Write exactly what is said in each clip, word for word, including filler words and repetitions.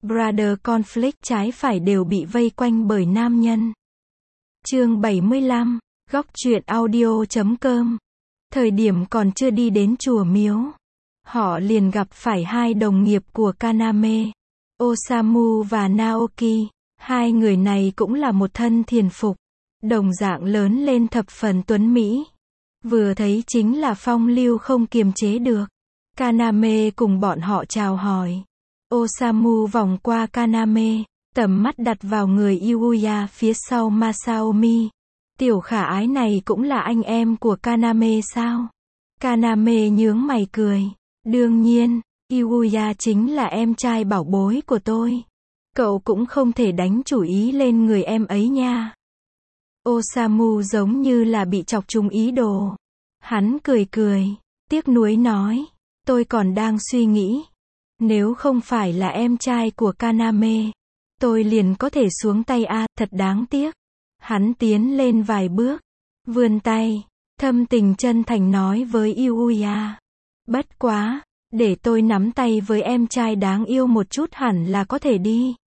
Brother conflict trái phải đều bị vây quanh bởi nam nhân. Chương bảy mươi lăm, góc truyện audio chấm com. Thời điểm còn chưa đi đến chùa miếu, họ liền gặp phải hai đồng nghiệp của Kaname, Osamu và Naoki. Hai người này cũng là một thân thiền phục, đồng dạng lớn lên thập phần tuấn mỹ. Vừa thấy chính là phong lưu không kiềm chế được. Kaname cùng bọn họ chào hỏi. Osamu vòng qua Kaname, tầm mắt đặt vào người Yuya phía sau Masaomi. Tiểu khả ái này cũng là anh em của Kaname sao? Kaname nhướng mày cười. Đương nhiên, Yuya chính là em trai bảo bối của tôi. Cậu cũng không thể đánh chủ ý lên người em ấy nha. Osamu giống như là bị chọc trúng ý đồ. Hắn cười cười, tiếc nuối nói. Tôi còn đang suy nghĩ. Nếu không phải là em trai của Kaname, tôi liền có thể xuống tay a, thật đáng tiếc. Hắn tiến lên vài bước, vươn tay, thâm tình chân thành nói với Yuya. Bất quá, để tôi nắm tay với em trai đáng yêu một chút hẳn là có thể đi.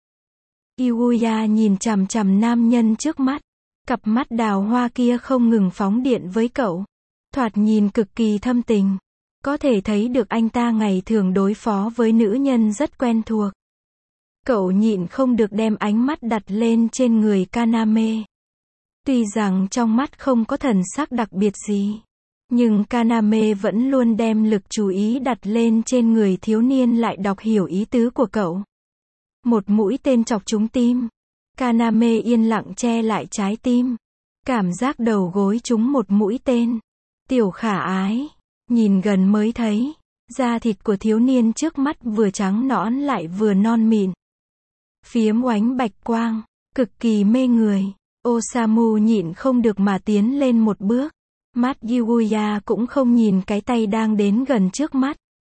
Yuya nhìn chằm chằm nam nhân trước mắt, cặp mắt đào hoa kia không ngừng phóng điện với cậu. Thoạt nhìn cực kỳ thâm tình. Có thể thấy được anh ta ngày thường đối phó với nữ nhân rất quen thuộc. Cậu nhịn không được đem ánh mắt đặt lên trên người Kaname. Tuy rằng trong mắt không có thần sắc đặc biệt gì, nhưng Kaname vẫn luôn đem lực chú ý đặt lên trên người thiếu niên lại đọc hiểu ý tứ của cậu. Một mũi tên chọc trúng tim. Kaname yên lặng che lại trái tim. Cảm giác đầu gối trúng một mũi tên. Tiểu khả ái. Nhìn gần mới thấy, da thịt của thiếu niên trước mắt vừa trắng nõn lại vừa non mịn. Phiếm oánh bạch quang, cực kỳ mê người. Osamu nhịn không được mà tiến lên một bước. Mắt Yuya cũng không nhìn cái tay đang đến gần trước mắt.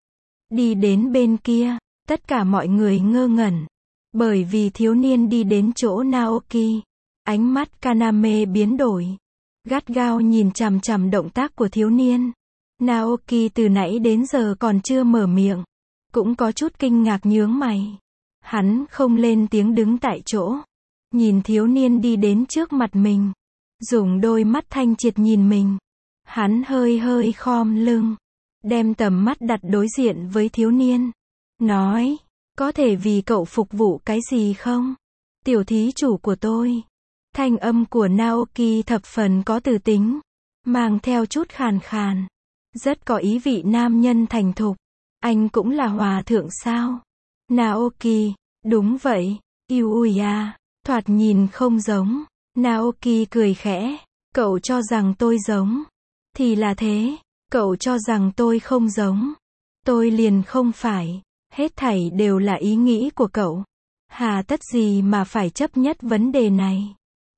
Đi đến bên kia, tất cả mọi người ngơ ngẩn. Bởi vì thiếu niên đi đến chỗ Naoki. Ánh mắt Kaname biến đổi. Gắt gao nhìn chằm chằm động tác của thiếu niên. Naoki từ nãy đến giờ còn chưa mở miệng. Cũng có chút kinh ngạc nhướng mày. Hắn không lên tiếng đứng tại chỗ. Nhìn thiếu niên đi đến trước mặt mình. Dùng đôi mắt thanh triệt nhìn mình. Hắn hơi hơi khom lưng. Đem tầm mắt đặt đối diện với thiếu niên. Nói, có thể vì cậu phục vụ cái gì không? Tiểu thí chủ của tôi. Thanh âm của Naoki thập phần có từ tính. Mang theo chút khàn khàn. Rất có ý vị nam nhân thành thục. Anh cũng là hòa thượng sao? Naoki, đúng vậy. Yuya, thoạt nhìn không giống. Naoki cười khẽ. Cậu cho rằng tôi giống. Thì là thế. Cậu cho rằng tôi không giống. Tôi liền không phải. Hết thảy đều là ý nghĩ của cậu. Hà tất gì mà phải chấp nhất vấn đề này?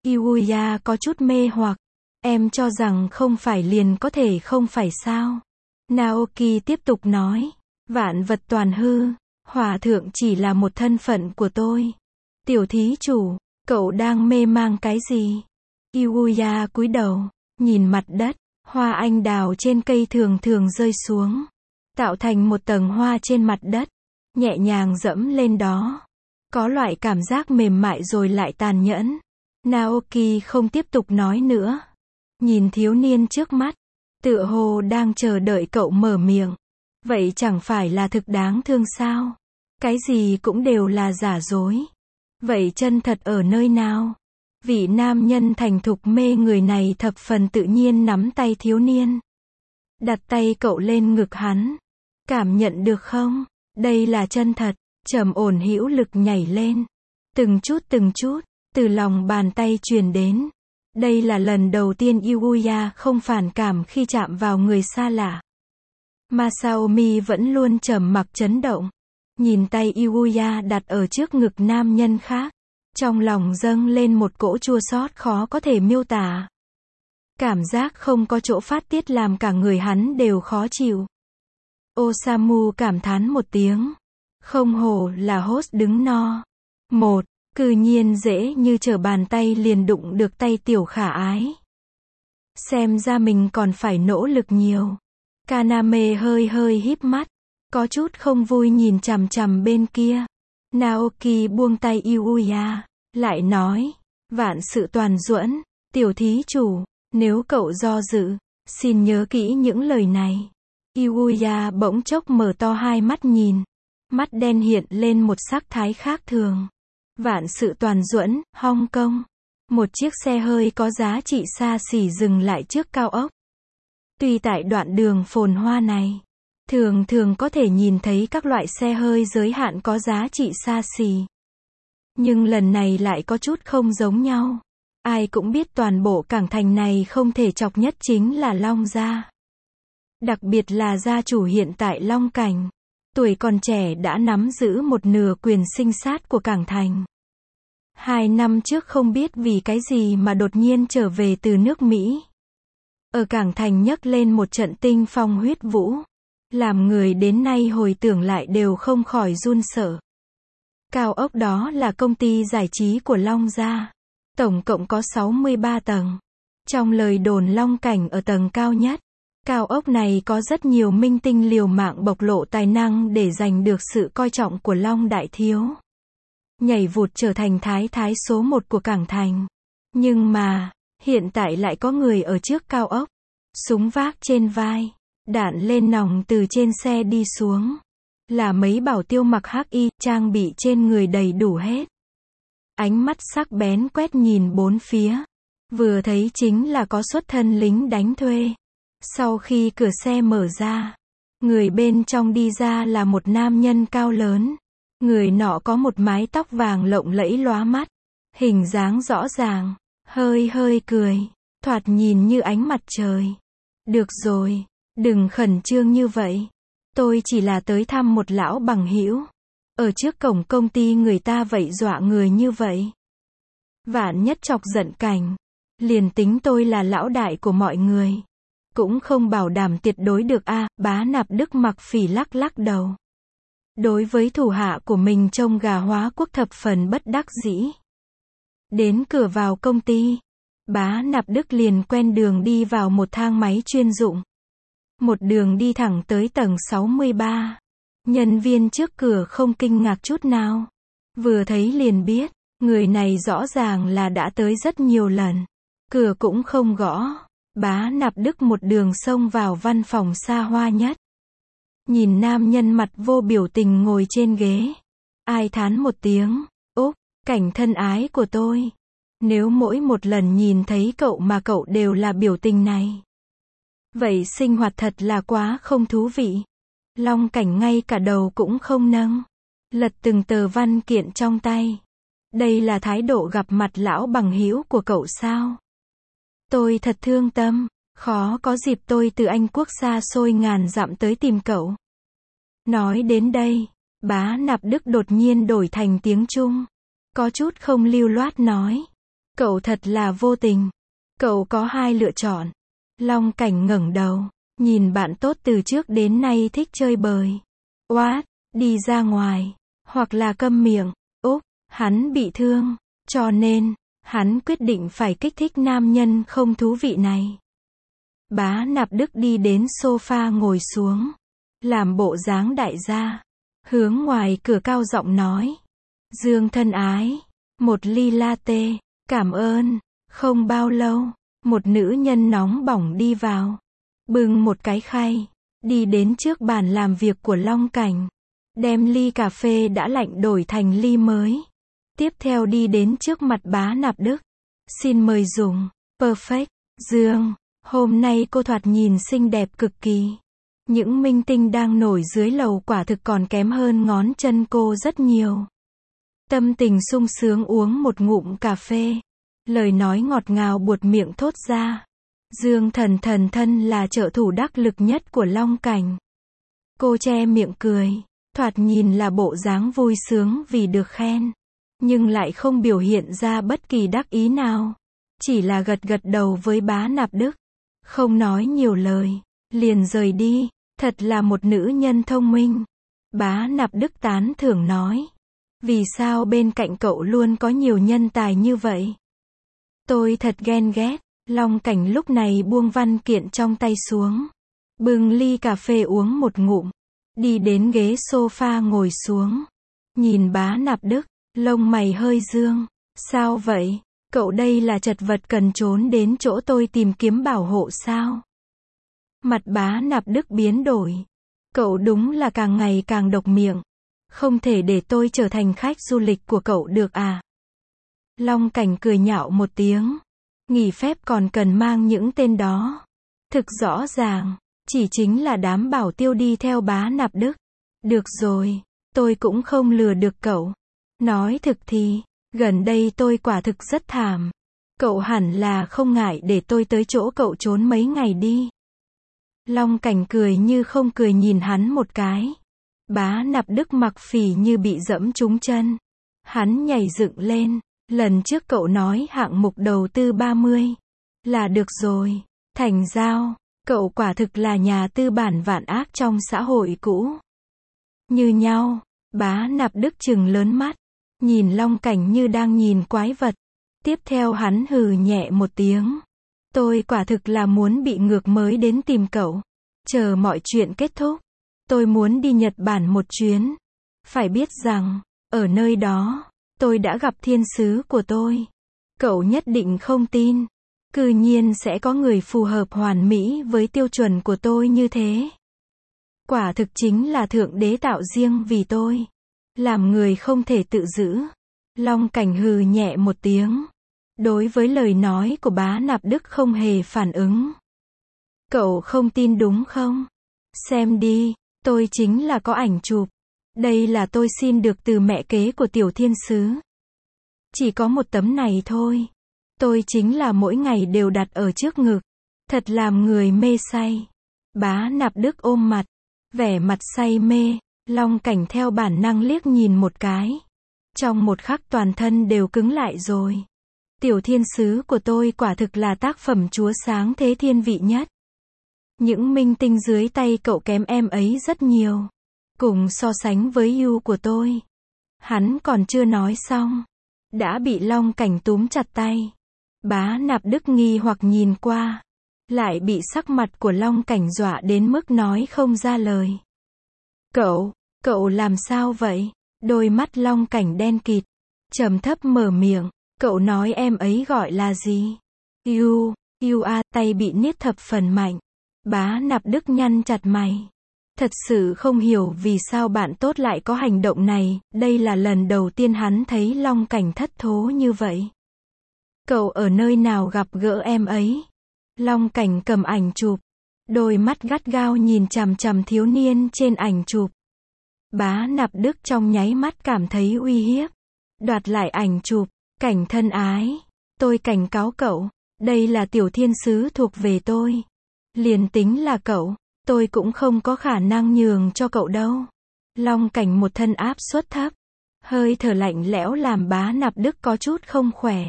Yuya có chút mê hoặc. Em cho rằng không phải liền có thể không phải sao? Naoki tiếp tục nói. Vạn vật toàn hư. Hòa thượng chỉ là một thân phận của tôi. Tiểu thí chủ, cậu đang mê mang cái gì? Yuya cúi đầu, nhìn mặt đất. Hoa anh đào trên cây thường thường rơi xuống. Tạo thành một tầng hoa trên mặt đất. Nhẹ nhàng dẫm lên đó. Có loại cảm giác mềm mại rồi lại tàn nhẫn. Naoki không tiếp tục nói nữa. Nhìn thiếu niên trước mắt, tựa hồ đang chờ đợi cậu mở miệng. Vậy chẳng phải là thực đáng thương sao? Cái gì cũng đều là giả dối. Vậy chân thật ở nơi nào? Vị nam nhân thành thục mê người này thập phần tự nhiên nắm tay thiếu niên. Đặt tay cậu lên ngực hắn. Cảm nhận được không? Đây là chân thật. Trầm ổn hữu lực nhảy lên. Từng chút từng chút, từ lòng bàn tay truyền đến. Đây là lần đầu tiên Yuya không phản cảm khi chạm vào người xa lạ. Masaomi vẫn luôn trầm mặc chấn động. Nhìn tay Yuya đặt ở trước ngực nam nhân khác. Trong lòng dâng lên một cỗ chua xót khó có thể miêu tả. Cảm giác không có chỗ phát tiết làm cả người hắn đều khó chịu. Osamu cảm thán một tiếng. Không hổ là host đứng no. Một, cư nhiên dễ như trở bàn tay liền đụng được tay tiểu khả ái. Xem ra mình còn phải nỗ lực nhiều. Kaname hơi hơi híp mắt. Có chút không vui nhìn chằm chằm bên kia. Naoki buông tay Yuya, lại nói, vạn sự toàn duẫn, tiểu thí chủ, nếu cậu do dự, xin nhớ kỹ những lời này. Yuya bỗng chốc mở to hai mắt nhìn, mắt đen hiện lên một sắc thái khác thường. Vạn sự toàn duẫn, Hong Kong. Một chiếc xe hơi có giá trị xa xỉ dừng lại trước cao ốc. Tuy tại đoạn đường phồn hoa này, thường thường có thể nhìn thấy các loại xe hơi giới hạn có giá trị xa xỉ. Nhưng lần này lại có chút không giống nhau. Ai cũng biết toàn bộ cảng thành này không thể chọc nhất chính là Long Gia. Đặc biệt là gia chủ hiện tại Long Cảnh. Tuổi còn trẻ đã nắm giữ một nửa quyền sinh sát của cảng thành. Hai năm trước không biết vì cái gì mà đột nhiên trở về từ nước Mỹ. Ở cảng thành nhấc lên một trận tinh phong huyết vũ. Làm người đến nay hồi tưởng lại đều không khỏi run sợ. Cao ốc đó là công ty giải trí của Long Gia. Tổng cộng có sáu mươi ba tầng. Trong lời đồn Long Cảnh ở tầng cao nhất. Cao ốc này có rất nhiều minh tinh liều mạng bộc lộ tài năng để giành được sự coi trọng của Long Đại Thiếu. Nhảy vụt trở thành thái thái số một của cảng thành. Nhưng mà, hiện tại lại có người ở trước cao ốc. Súng vác trên vai. Đạn lên nòng từ trên xe đi xuống. Là mấy bảo tiêu mặc hắc y, trang bị trên người đầy đủ hết. Ánh mắt sắc bén quét nhìn bốn phía. Vừa thấy chính là có xuất thân lính đánh thuê. Sau khi cửa xe mở ra, người bên trong đi ra là một nam nhân cao lớn. Người nọ có một mái tóc vàng lộng lẫy lóa mắt. Hình dáng rõ ràng, hơi hơi cười, thoạt nhìn như ánh mặt trời. Được rồi, đừng khẩn trương như vậy. Tôi chỉ là tới thăm một lão bằng hữu. Ở trước cổng công ty người ta vậy dọa người như vậy. Vạn nhất chọc giận Cảnh. Liền tính tôi là lão đại của mọi người. Cũng không bảo đảm tuyệt đối được a. Bá Nạp Đức mặc phỉ lắc lắc đầu. Đối với thủ hạ của mình trông gà hóa quốc thập phần bất đắc dĩ. Đến cửa vào công ty. Bá Nạp Đức liền quen đường đi vào một thang máy chuyên dụng. Một đường đi thẳng tới tầng sáu mươi ba. Nhân viên trước cửa không kinh ngạc chút nào. Vừa thấy liền biết, người này rõ ràng là đã tới rất nhiều lần. Cửa cũng không gõ. Bá Nạp Đức một đường xông vào văn phòng xa hoa nhất. Nhìn nam nhân mặt vô biểu tình ngồi trên ghế. Ai thán một tiếng. Úp, Cảnh thân ái của tôi. Nếu mỗi một lần nhìn thấy cậu mà cậu đều là biểu tình này. Vậy sinh hoạt thật là quá không thú vị. Long Cảnh ngay cả đầu cũng không nâng. Lật từng tờ văn kiện trong tay. Đây là thái độ gặp mặt lão bằng hữu của cậu sao? Tôi thật thương tâm. Khó có dịp tôi từ Anh Quốc xa xôi ngàn dặm tới tìm cậu. Nói đến đây, Bá Nạp Đức đột nhiên đổi thành tiếng Trung. Có chút không lưu loát nói. Cậu thật là vô tình. Cậu có hai lựa chọn. Long Cảnh ngẩng đầu, nhìn bạn tốt từ trước đến nay thích chơi bời. What? Đi ra ngoài. Hoặc là câm miệng. Úp, hắn bị thương. Cho nên, hắn quyết định phải kích thích nam nhân không thú vị này. Bá Nạp Đức đi đến sofa ngồi xuống. Làm bộ dáng đại gia. Hướng ngoài cửa cao giọng nói. Dương thân ái. Một ly latte. Cảm ơn. Không bao lâu. Một nữ nhân nóng bỏng đi vào. Bưng một cái khay. Đi đến trước bàn làm việc của Long Cảnh. Đem ly cà phê đã lạnh đổi thành ly mới. Tiếp theo đi đến trước mặt Bá Nạp Đức. Xin mời dùng. Perfect. Dương. Hôm nay cô thoạt nhìn xinh đẹp cực kỳ. Những minh tinh đang nổi dưới lầu quả thực còn kém hơn ngón chân cô rất nhiều. Tâm tình sung sướng uống một ngụm cà phê. Lời nói ngọt ngào buột miệng thốt ra. Dương thần thần thân là trợ thủ đắc lực nhất của Long Cảnh. Cô che miệng cười. Thoạt nhìn là bộ dáng vui sướng vì được khen. Nhưng lại không biểu hiện ra bất kỳ đắc ý nào. Chỉ là gật gật đầu với Bá Nạp Đức. Không nói nhiều lời. Liền rời đi. Thật là một nữ nhân thông minh. Bá Nạp Đức tán thưởng nói. Vì sao bên cạnh cậu luôn có nhiều nhân tài như vậy? Tôi thật ghen ghét. Long Cảnh lúc này buông văn kiện trong tay xuống. Bưng ly cà phê uống một ngụm. Đi đến ghế sofa ngồi xuống. Nhìn Bá Nạp Đức, lông mày hơi dương. Sao vậy? Cậu đây là chật vật cần trốn đến chỗ tôi tìm kiếm bảo hộ sao? Mặt Bá Nạp Đức biến đổi. Cậu đúng là càng ngày càng độc miệng. Không thể để tôi trở thành khách du lịch của cậu được à? Long Cảnh cười nhạo một tiếng. Nghỉ phép còn cần mang những tên đó. Thực rõ ràng, chỉ chính là đám bảo tiêu đi theo Bá Nạp Đức. Được rồi, tôi cũng không lừa được cậu. Nói thực thì, gần đây tôi quả thực rất thảm. Cậu hẳn là không ngại để tôi tới chỗ cậu trốn mấy ngày đi. Long Cảnh cười như không cười nhìn hắn một cái. Bá Nạp Đức mặc phì như bị dẫm trúng chân. Hắn nhảy dựng lên. Lần trước cậu nói hạng mục đầu tư ba mươi. Là được rồi. Thành giao. Cậu quả thực là nhà tư bản vạn ác trong xã hội cũ. Như nhau. Bá Nạp Đức trừng lớn mắt. Nhìn Long Cảnh như đang nhìn quái vật. Tiếp theo hắn hừ nhẹ một tiếng. Tôi quả thực là muốn bị ngược mới đến tìm cậu. Chờ mọi chuyện kết thúc. Tôi muốn đi Nhật Bản một chuyến. Phải biết rằng, ở nơi đó, tôi đã gặp thiên sứ của tôi. Cậu nhất định không tin. Cư nhiên sẽ có người phù hợp hoàn mỹ với tiêu chuẩn của tôi như thế. Quả thực chính là Thượng Đế tạo riêng vì tôi. Làm người không thể tự giữ. Long Cảnh hừ nhẹ một tiếng. Đối với lời nói của Bá Nạp Đức không hề phản ứng. Cậu không tin đúng không? Xem đi, tôi chính là có ảnh chụp. Đây là tôi xin được từ mẹ kế của tiểu thiên sứ. Chỉ có một tấm này thôi. Tôi chính là mỗi ngày đều đặt ở trước ngực. Thật làm người mê say. Bá Nạp Đức ôm mặt. Vẻ mặt say mê. Long Cảnh theo bản năng liếc nhìn một cái. Trong một khắc toàn thân đều cứng lại rồi. Tiểu thiên sứ của tôi quả thực là tác phẩm chúa sáng thế thiên vị nhất. Những minh tinh dưới tay cậu kém em ấy rất nhiều. Cùng so sánh với yêu của tôi. Hắn còn chưa nói xong. Đã bị Long Cảnh túm chặt tay. Bá Nạp Đức nghi hoặc nhìn qua. Lại bị sắc mặt của Long Cảnh dọa đến mức nói không ra lời. Cậu, cậu làm sao vậy? Đôi mắt Long Cảnh đen kịt. Trầm thấp mở miệng. Cậu nói em ấy gọi là gì? Yêu, yêu a, tay bị niết thập phần mạnh. Bá Nạp Đức nhăn chặt mày. Thật sự không hiểu vì sao bạn tốt lại có hành động này, đây là lần đầu tiên hắn thấy Long Cảnh thất thố như vậy. Cậu ở nơi nào gặp gỡ em ấy? Long Cảnh cầm ảnh chụp. Đôi mắt gắt gao nhìn chằm chằm thiếu niên trên ảnh chụp. Bá Nạp Đức trong nháy mắt cảm thấy uy hiếp. Đoạt lại ảnh chụp. Cảnh thân ái. Tôi cảnh cáo cậu. Đây là tiểu thiên sứ thuộc về tôi. Liền tính là cậu. Tôi cũng không có khả năng nhường cho cậu đâu. Long Cảnh một thân áp suất thấp. Hơi thở lạnh lẽo làm Bá Nạp Đức có chút không khỏe.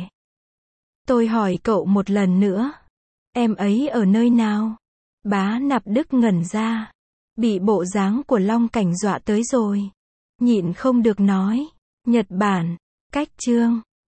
Tôi hỏi cậu một lần nữa. Em ấy ở nơi nào? Bá Nạp Đức ngẩn ra. Bị bộ dáng của Long Cảnh dọa tới rồi. Nhịn không được nói. Nhật Bản. Cách chương.